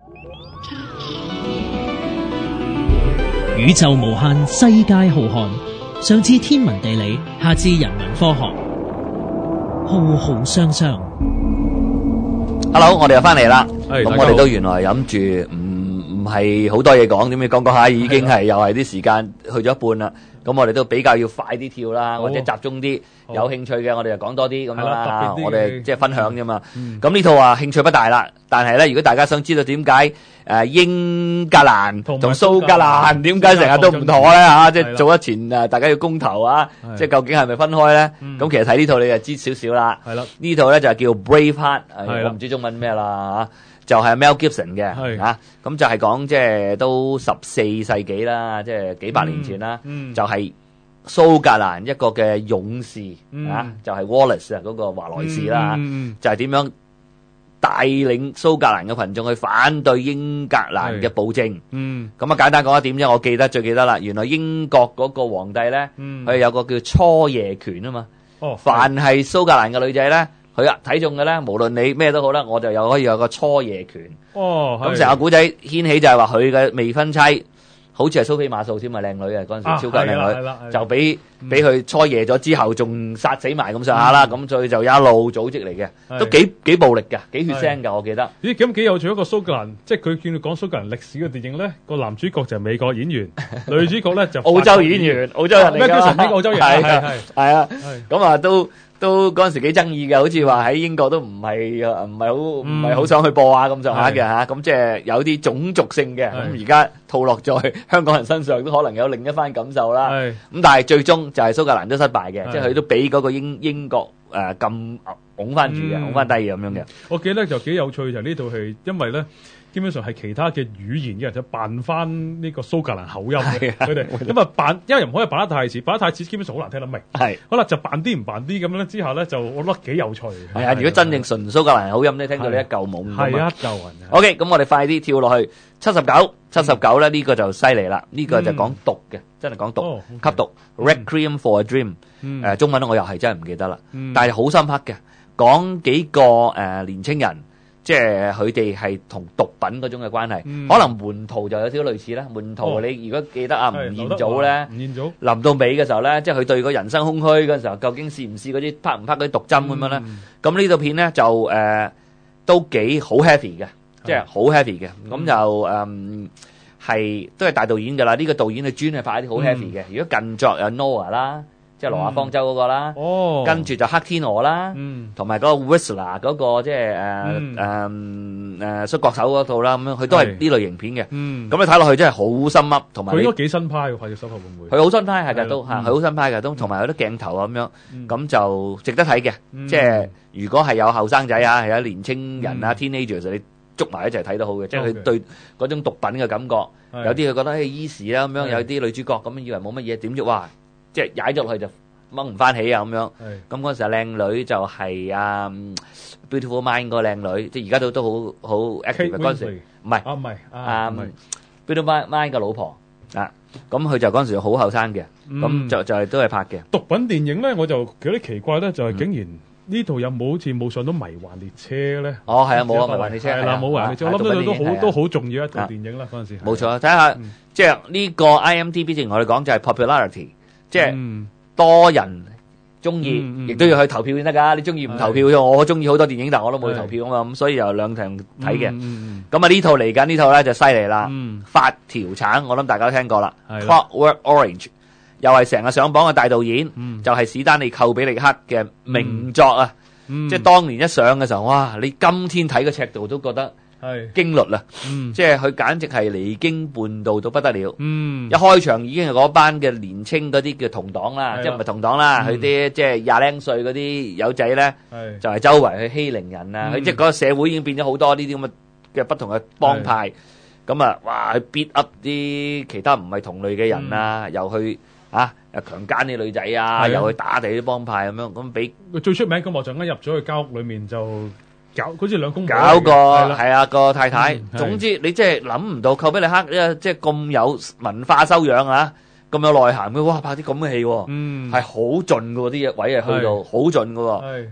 宇宙無限，世界浩瀚，上至天文地理，下至人文科學，浩浩湯湯。 Hello， 我哋又翻嚟啦。咁我哋都原來諗住唔係好多嘢講，點解講下已經係又係啲時間去咗一半啦。咁我哋都比較要快啲跳啦，或者集中啲，有興趣嘅我哋就講多啲咁樣啦。我哋即係分享啫嘛。咁呢套啊興趣不大啦，但係咧如果大家想知道點解英格蘭同蘇格蘭點解成日都唔妥咧嚇，即係早一前大家要公投啊，即係究竟係咪分開咧？咁其實睇呢套你就知少少啦。係啦，呢套咧就係叫 Braveheart， 我唔知中文咩啦嚇。就係 Mel Gibson 嘅嚇，咁就係講即係都14世紀啦，即係幾百年前啦，就係蘇格蘭一個嘅勇士嚇，就係 Wallace 啊嗰個華萊士啦，就係點樣帶領蘇格蘭嘅群眾去反對英格蘭嘅暴政。咁啊簡單講一點啫，我最記得啦，原來英國嗰個皇帝咧，佢有個叫初夜權啊嘛，凡係蘇格蘭嘅女仔咧。佢睇中嘅咧，無論你咩都好啦，我就可以有個初夜權。咁成個古仔掀起就係話佢嘅未婚妻，好似係蘇菲瑪素添啊，靚女啊，嗰陣時超級靚女，就俾佢初夜咗之後，仲殺死埋咁上下啦。咁所以就一路組織嚟嘅，都幾暴力㗎，幾血腥㗎，我記得。 咦，咁幾有趣一個蘇格蘭，即係佢叫你講蘇格蘭歷史嘅電影咧，個男主角就係美國演員，女主角咧就澳洲演員，澳洲人嚟㗎。 咩叫神經澳洲人？ 係啊，咁啊都嗰陣時幾爭議嘅，好似話喺英國都唔係好想去播啊咁上下嘅嚇，咁即係有啲種族性嘅，咁而家套落在香港人身上都可能有另一番感受啦。咁但係最終就係蘇格蘭都失敗嘅，即係佢都俾嗰個英國咁拱翻住嘅，拱翻低咁樣嘅。 我記得就幾有趣就係呢套戲，因為咧。基本上係其他嘅語言嘅人就扮翻呢個蘇格蘭口音嘅，佢哋咁啊扮，因為唔可以扮得太似，扮得太似基本上好難聽得明。係，好啦就扮啲唔扮啲咁樣咧，之後咧就我覺得幾有趣。係啊， 如果真正純蘇格蘭口音咧，聽到你一嚿懵。係啊，一嚿雲。 OK，咁我哋快啲跳落去79咧，呢個就犀利啦，呢個就講毒嘅，真係講毒，吸毒。Requiem for a Dream，中文我又係真係唔記得啦，但係好深刻嘅，講幾個年青人。即係佢哋係同毒品嗰種嘅關係，可能門徒就有少少類似啦。門徒你如果記得啊，吳彥祖咧，臨到尾嘅時候咧，即係佢對個人生空虛嗰陣時候，究竟試唔試嗰啲拍唔拍嗰啲毒針咁樣咧？咁呢套片咧就都幾好 heavy 嘅，即係好 heavy 嘅。咁就係都係大導演㗎啦。呢個導演佢專係拍一啲好 heavy 嘅。如果近作有 Noah 啦。即係羅亞方舟嗰個啦，跟住就黑天鵝啦，同埋嗰個 Whistler 嗰個即係摔角手嗰套啦，咁樣佢都係呢類型片嘅。咁你睇落去真係好深噏，同埋佢都幾新派喎，快隻手會唔會？ 佢好新派係㗎，都佢好新派㗎，都同埋有啲鏡頭啊咁樣，咁就值得睇嘅。即係如果係有後生仔啊，係有年青人啊 teenagers，你捉埋一齊睇都好嘅。即係佢對嗰種毒品嘅感覺，有啲佢覺得easy 啦咁樣，有啲女主角咁樣以為冇乜嘢，點知哇！即係踩咗落去就掹唔翻起啊咁樣，咁嗰陣時靚女就係Beautiful Mind 嗰個靚女，即係而家都好 active 嗰陣時，唔係Beautiful Mind 嘅老婆啊，咁佢就嗰陣時好後生嘅，咁就係都係拍嘅。 毒品電影咧，我就有啲奇怪咧，就係竟然呢度有冇好似冇上到迷幻列車咧？ 哦，係啊，冇啊，迷幻列車係啦， 冇迷幻列車，我諗到都好重要一套電影啦，嗰陣時。 冇錯，睇下即係呢個 IMDB 正如我哋講就係 popularity。即係多人中意，亦都要去投票先得㗎。你中意唔投票？我中意好多電影，但我都冇去投票啊嘛。咁所以有兩場睇嘅。咁啊呢套嚟緊呢套咧就犀利啦。發條橙，我諗大家都聽過啦。Clockwork Orange 又係成日上榜嘅大導演，就係史丹利寇比力克嘅名作啊。即係當年一上嘅時候，哇！你今天睇個尺度都覺得驚慄啦，即係佢簡直係離經叛道到不得了。一開場已經係嗰班嘅年青嗰啲叫同黨啦，即係唔係同黨啦，佢啲即係廿零歲嗰啲友仔咧，就係周圍去欺凌人啊！佢即係嗰個社會已經變咗好多呢啲咁嘅不同嘅幫派，咁啊，哇！去 beat up 啲其他唔係同類嘅人啊，又去又強姦啲女仔啊，又去打地啲幫派咁樣，咁俾最出名嘅幕就啱入咗去間屋裏面就。好似兩公婆搞個係啊個太太，總之你即係諗唔到寇比力克即係咁有文化修養啊，咁有內涵嘅，哇拍啲咁嘅戲，係好盡嘅啲嘢位係去到好盡嘅，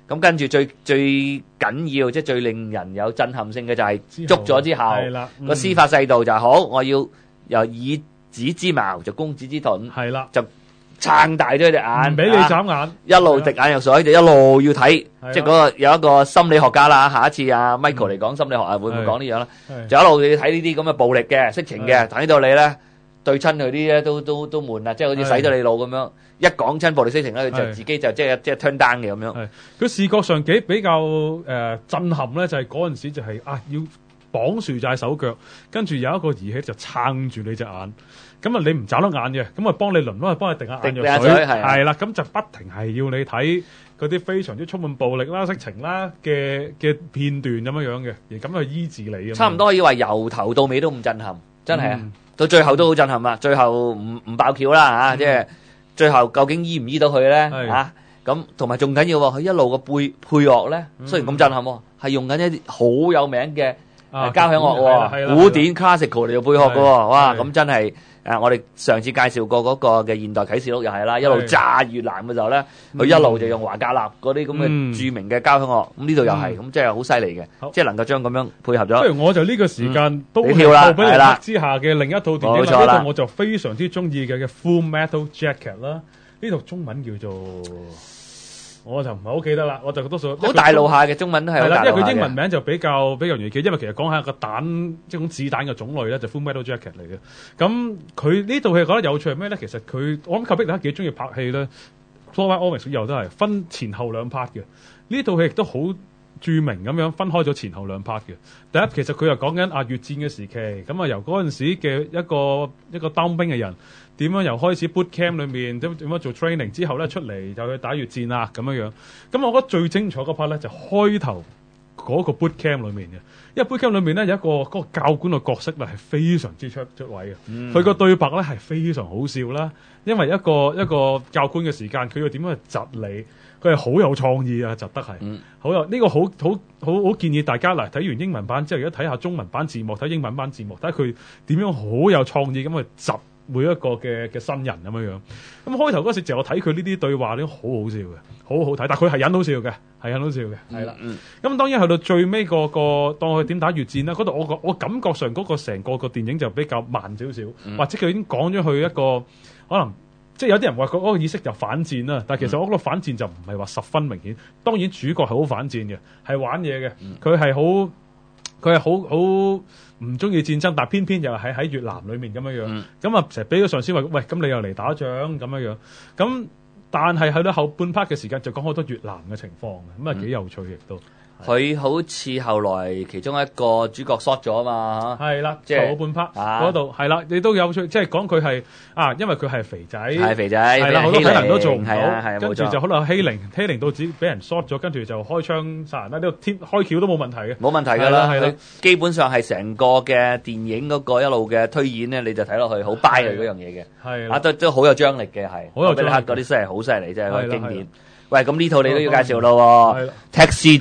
咁跟住最緊要即係最令人有震撼性嘅就係捉咗之後個司法制度就係好，我要由以子之矛就攻子之盾， 係啦， 就撐大咗隻眼， 唔俾你眨眼， 一路滴眼藥水就一路要睇，即係嗰個有一個心理學家啦，下一次阿 Michael 嚟講心理學會唔會講呢樣啦？就一路要睇呢啲咁嘅暴力嘅色情嘅，睇到你咧對親佢啲咧都悶啦，即係好似洗咗你腦咁樣。一講親暴力色情咧，佢就自己就即係 turn down 嘅咁樣。 佢視覺上比較震撼咧，就係嗰陣時就係要綁住晒手腳，跟住有一個儀器就撐住你隻眼。咁啊，你唔眨得眼嘅，咁啊幫你輪，幫你滴下眼藥水，係啦，咁就不停係要你睇嗰啲非常之充滿暴力啦、色情啦嘅片段咁樣嘅，而咁去醫治你。 差唔多可以話由頭到尾都咁震撼，真係啊！到最後都好震撼啊！最後唔爆橋啦嚇，即係。最後究竟醫唔醫到佢咧？咁同埋仲緊要喎，佢一路個配樂咧，雖然咁震撼喎，係用緊一啲好有名嘅交響樂喎，古典 classical 嚟做配樂嘅喎，哇！咁真係我哋上次介紹過嗰個嘅現代啟示錄又係啦，一路炸越南嘅時候咧，佢一路就用華格納嗰啲咁嘅著名嘅交響樂，咁呢度又係，咁即係好犀利嘅，即係能夠將咁樣配合咗。 不如我就呢個時間都跳啦， 係啦，之下嘅另一套電影， 冇錯啦， 呢套我就非常之中意嘅Full Metal Jacket 啦，呢套中文叫做。我就唔係好記得啦，我就多數好大路下嘅中文都係好大路下嘅， 因為佢英文名就比較容易記，因為其實講下個彈即係種子彈嘅種類咧，就 Full Metal Jacket 嚟嘅。咁佢呢套戲覺得有趣係咩咧？其實我諗寇碧大家幾中意拍戲咧 Fluorite Orange 又都係分前後兩 part 嘅。呢套戲亦都好著名咁樣分開咗前後兩 part 嘅。第一，其實佢又講緊越戰嘅時期，咁啊由嗰陣時嘅一個當兵嘅人。點樣由開始 boot camp 裏面點樣做 training 之後咧出嚟就去打越戰啦咁樣樣。咁我覺得最精彩嗰 part 咧就開頭嗰個 boot camp 裏面嘅，因為 boot camp 裏面咧有一個嗰個教官嘅角色咧係非常之出位嘅。佢個對白咧係非常好笑啦，因為一個教官嘅時間佢要點樣去窒你，佢係好有創意啊，窒得係好有呢個好建議大家嚟睇完英文版之後，而家睇下中文版字幕，睇英文版字幕，睇下佢點樣好有創意咁去窒每一個嘅新人咁樣樣，咁開頭嗰時就我睇佢呢啲對話咧，好好笑嘅，好好睇，但佢係引到笑嘅，係啦。咁當然去到最尾個當佢點打越戰啦，嗰度我感覺上嗰個成個電影就比較慢少少，或者佢已經講咗去一個可能即係有啲人話嗰個意識就反戰啦，但係其實我覺得反戰就唔係話十分明顯。當然主角係好反戰嘅，係玩嘢嘅，佢係好唔中意戰爭，但偏偏又係喺越南裏面咁樣樣，咁啊成日俾個上司話，喂，咁你又嚟打仗咁樣樣，咁但係去到後半 part 嘅時間就講好多越南嘅情況，咁啊幾有趣亦都。 佢好似後來其中一個主角 short 咗啊嘛， 係啦，即係後半 part 嗰度係啦，你都有趣，即係講佢係因為佢係肥仔，係啦，好多體能都做唔到，跟住就可能欺凌到自己俾人 short 咗，跟住就開槍殺人啦，呢個開橋都冇問題嘅， 冇問題㗎啦，佢基本上係成個嘅電影嗰個一路嘅推演咧，你就睇落去好 buy 佢嗰樣嘢嘅，係都好有張力嘅，係，好有張力，嗰啲真係好犀利，真係嗰個經典。喂，咁呢套你都要介紹咯，Taxi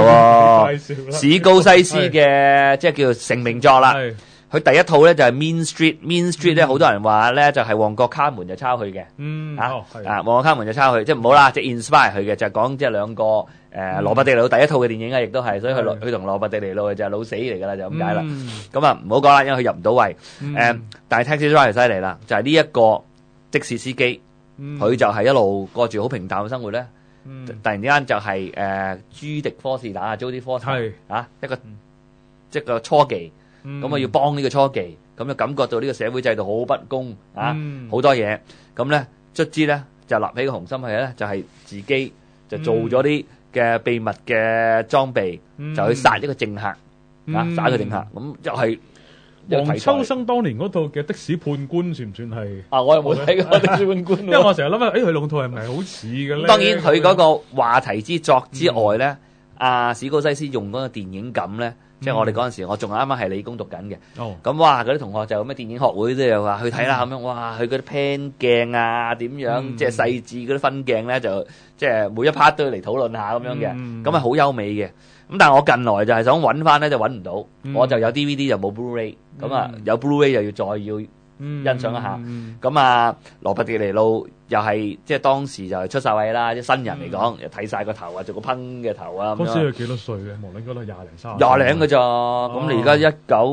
Driver 史高西斯嘅即係叫做成名作啦。佢第一套咧就係 Mean Street 咧，好多人話咧就係旺角卡門就抄佢嘅，旺角卡門就抄佢，即係唔好啦，即係 inspire 佢嘅，就係講即係兩個羅伯迪尼路第一套嘅電影啊，亦都係，所以佢同羅伯迪尼路就係老死嚟㗎啦，就咁解啦。咁啊唔好講啦，因為佢入唔到位。但係 Taxi Driver 犀利啦，就係呢一個的士司機。佢就係一路過住好平淡嘅生活咧，突然之間就係朱迪科士打Jodie Foster一個初期，咁啊要幫呢個初期，咁就感覺到呢個社會制度好不公好多嘢，咁咧卒之咧就立起個雄心係咧，就係自己就做咗啲嘅秘密嘅裝備，就去殺一個政客，殺一個政客，咁就係。 黃秋生當年嗰套嘅的士判官算唔算係？ 我又冇睇過的士判官， 因為我成日諗下，佢兩套係咪好似嘅咧？ 當然佢嗰個話題之作之外咧，史高西斯用嗰個電影感咧，即係我哋嗰陣時，我仲啱啱係理工讀緊嘅。咁哇，嗰啲同學就咩電影學會都有話去睇啦咁樣，哇，佢嗰啲 pan 鏡啊點樣，即係細緻嗰啲分鏡咧，就即係每一 part 都要嚟討論下咁樣嘅，咁係好優美嘅。咁但係我近來就係想揾翻咧，就揾唔到，我就有 DVD 就冇 Blu-ray，咁有 Blu-ray 又要再要欣賞一下。咁啊，羅拔迪尼路又係即係當時就係出晒位啦，啲新人嚟講，又睇晒個頭啊，做個噴嘅頭啊咁樣。 嗰時係幾多歲嘅？無論應該都係廿零30。 廿零嘅咋？咁你而家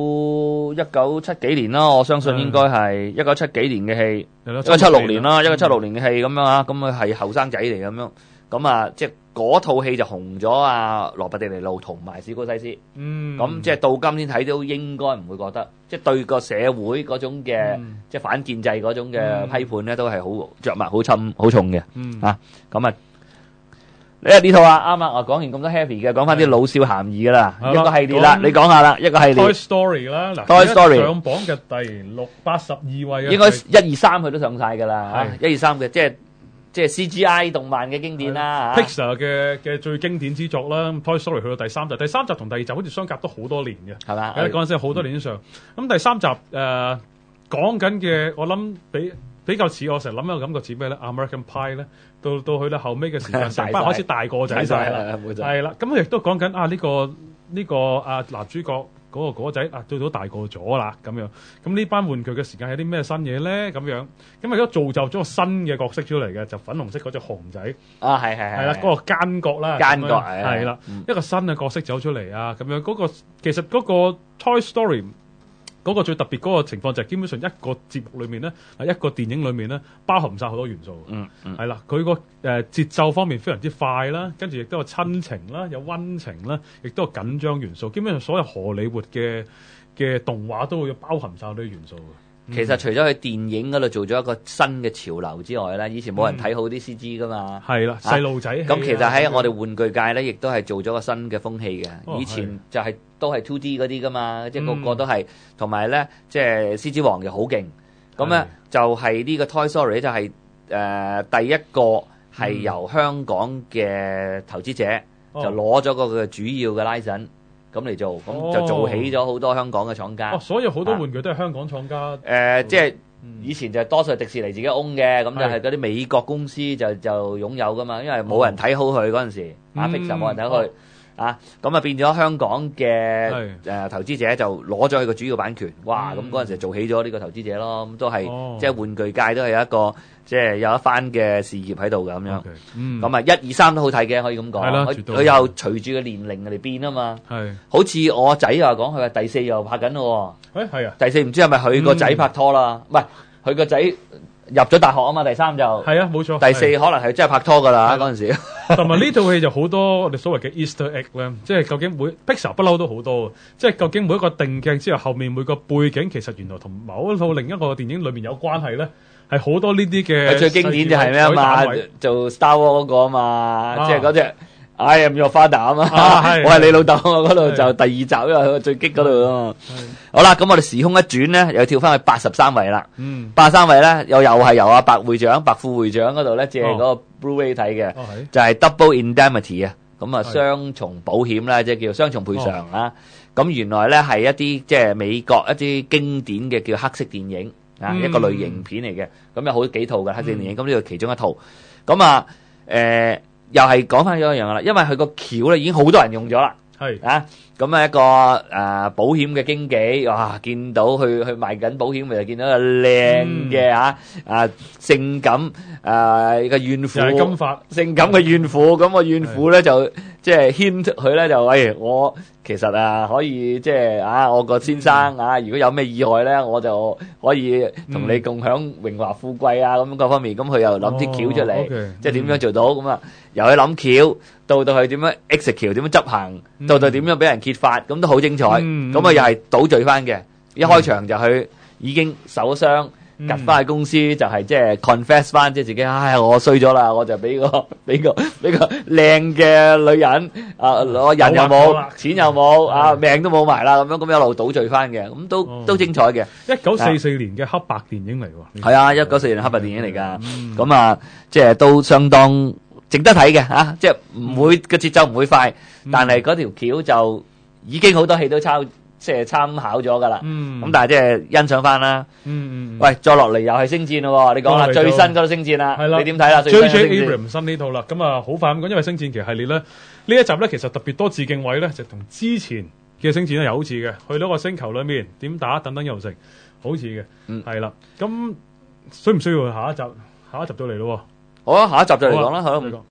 1970幾年啦，我相信應該係1970幾年嘅戲，1976年啦，1976年嘅戲咁樣啊，咁佢係後生仔嚟咁樣。咁啊，即係嗰套戲就紅咗啊，羅拔迪尼路同埋史高西斯。咁即係到今天睇都應該唔會覺得，即係對個社會嗰種嘅即係反建制嗰種嘅批判咧，都係好著墨好重嘅。咁啊，呢套啊啱啦，我講完咁多 happy 嘅，講翻啲老少咸宜噶啦，一個系列啦，你講下啦，一個系列。 Toy Story 啦，嗱 Toy Story 上榜嘅第82位啊， 應該1、2、3佢都上晒噶啦，1、2、3嘅即係 CGI 動漫嘅經典啦 ，Pixar 嘅最經典之作啦。Toy Story 去到第3集，第3集同第2集好似相隔都好多年嘅， 係嘛？ 嗰陣時好多年以上。咁第3集講緊嘅，我諗比較似我成日諗一個感覺似咩咧 ？American Pie 咧，到去到後尾嘅時間，成班開始大個仔晒啦，係啦。咁佢亦都講緊呢個男主角。嗰個仔到大個咗啦，咁樣咁呢班玩具嘅時間有啲咩新嘢咧？咁樣咁而家造就咗個新嘅角色出嚟嘅，就粉紅色嗰隻熊仔係啦，嗰個奸角啦， 奸角係啦，一個新嘅角色走出嚟啊！咁樣嗰個其實嗰個 Toy Story 嗰個最特別嗰個情況就係基本上一個節目裏面咧，一個電影裏面咧，包含晒好多元素。係啦，佢個節奏方面非常之快啦，跟住亦都有親情啦，有溫情啦，亦都有緊張元素。基本上所有荷里活嘅動畫都會包含晒呢啲元素。 其實除咗喺電影嗰度做咗一個新嘅潮流之外咧，以前冇人睇好啲 CG 噶嘛。係啦，細路仔。 咁其實喺我哋玩具界咧，亦都係做咗個新嘅風氣嘅。以前就係都係 2D 嗰啲噶嘛，即係個個都係，同埋咧即係獅子王又好勁。咁咧就係呢個 Toy Story 就係第一個係由香港嘅投資者就攞咗個佢嘅主要嘅 license。咁嚟做，咁就做起咗好多香港嘅廠家。 所以好多玩具都係香港廠家。 即係以前就多數係迪士尼自己 own 嘅，咁就係嗰啲美國公司就擁有噶嘛，因為冇人睇好佢嗰陣時，Pixar 冇人睇好佢。咁啊變咗香港嘅投資者就攞咗佢個主要版權，哇！咁嗰陣時做起咗呢個投資者咯，咁都係即係玩具界都係有一個即係有一番嘅事業喺度嘅咁樣。咁啊1、2、3都好睇嘅，可以咁講。佢又隨住個年齡嚟變啊嘛。好似我仔又講佢話第4又拍緊咯。 係啊， 第4唔知係咪佢個仔拍拖啦？唔係佢個仔入咗大學啊嘛。第3就係啊，冇錯。 第4可能係真係拍拖噶啦嗰陣時。 同埋呢套戲就好多我哋所謂嘅 Easter egg 咧，即係究竟Pixar 不嬲都好多，即係究竟每一個定鏡之後，後面每個背景其實原來同某一套另一個電影裏面有關係咧，係好多呢啲嘅。 最經典就係咩啊嘛？做 Star Wars 嗰個啊嘛，即係嗰隻 I am your father 啊嘛，我係你老豆啊嘛，嗰度就第2集，因為佢最激嗰度啊嘛。好啦，咁我哋時空一轉咧，又跳翻去83位啦。83位咧，又係由白副會長嗰度咧借嗰個 Blu-ray 睇嘅，就係 Double Indemnity 啊。咁啊，雙重保險啦，即係叫雙重賠償啦。咁原來咧係一啲即係美國一啲經典嘅叫黑色電影啊，一個類型片嚟嘅。咁有好幾套嘅黑色電影，咁呢個其中一套。咁啊，又係講翻咗一樣啦，因為佢個橋咧已經好多人用咗啦。咁啊一個保險嘅經紀，哇！見到去賣緊保險，咪就見到個靚嘅性感個怨婦，金髮性感嘅怨婦。咁個怨婦咧就即係牽佢咧就我其實可以即係我個先生如果有咩意外咧，我就可以同你共享榮華富貴啊咁各方面。咁佢又諗啲橋出嚟，即係點樣做到咁啊？由佢諗橋到去點樣 execute 點樣執行，到點樣俾人揭發，咁都好精彩。咁又係倒敘翻嘅。一開場就佢已經受傷，夾翻去公司就係即係 confess 翻，即係自己我衰咗啦，我就俾個靚嘅女人我人又冇，錢又冇，命都冇埋啦，咁一路倒敘翻嘅，咁都精彩嘅。 1944年嘅黑白電影嚟喎。 係啊，1944年黑白電影嚟㗎。咁即係都相當值得睇嘅即係唔會個節奏唔會快，但係嗰條橋就已經好多戲都即係參考咗噶啦。咁但係即係欣賞翻啦。喂，再落嚟又係星戰咯，你講啦，最新嗰套星戰啦，你點睇啦 ？J.J. Abrams 新呢套啦，咁好快咁講，因為星戰其實系列咧呢一集咧其實特別多致敬位咧，就同之前嘅星戰咧又好似嘅，去到個星球裏面點打等等又成。 好似嘅，係啦。咁需唔需要下一集再嚟咯？ 好啊，下一集就嚟講啦，好啦。